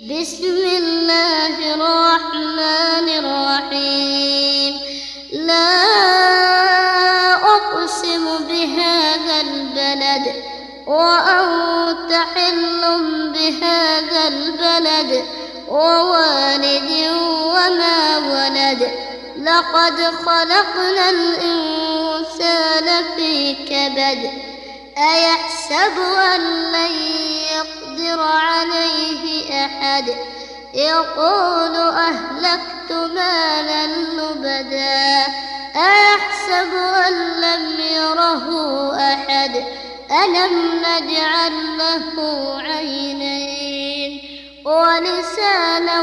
بسم الله الرحمن الرحيم. لا أقسم بهذا البلد وأنت حل بهذا البلد ووالد وما ولد. لقد خلقنا الإنسان في كبد. أيحسب أن لن يقدر عليه أحد. يقول أهلكت مالا لبدا. أيحسب أن لم يره أحد. ألم نجعل له عينين ولسانا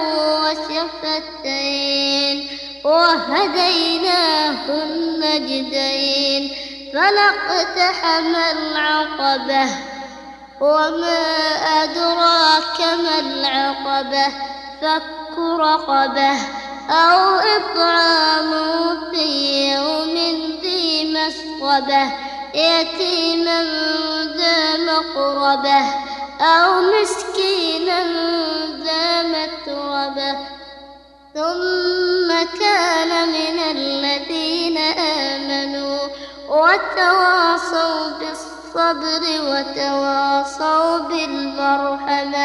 وشفتين وهديناه النجدين. فلاقتحم العقبة وما أدراك ما العقبة. فك رقبة أو إطعام في يوم ذي مسغبة يتيما ذا مقربة أو مسكينا ذا متربة. ثم كان من الذين آمنوا وتواصوا بالصبر وتواصوا بالمرحمة.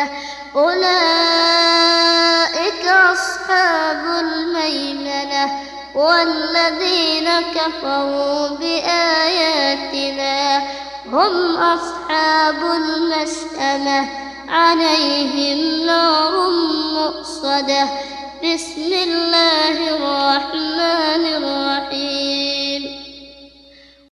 أولئك أصحاب الميمنة. والذين كفروا بآياتنا هم أصحاب المشأمة. عليهم نار مؤصدة. بسم الله الرحمن الرحيم.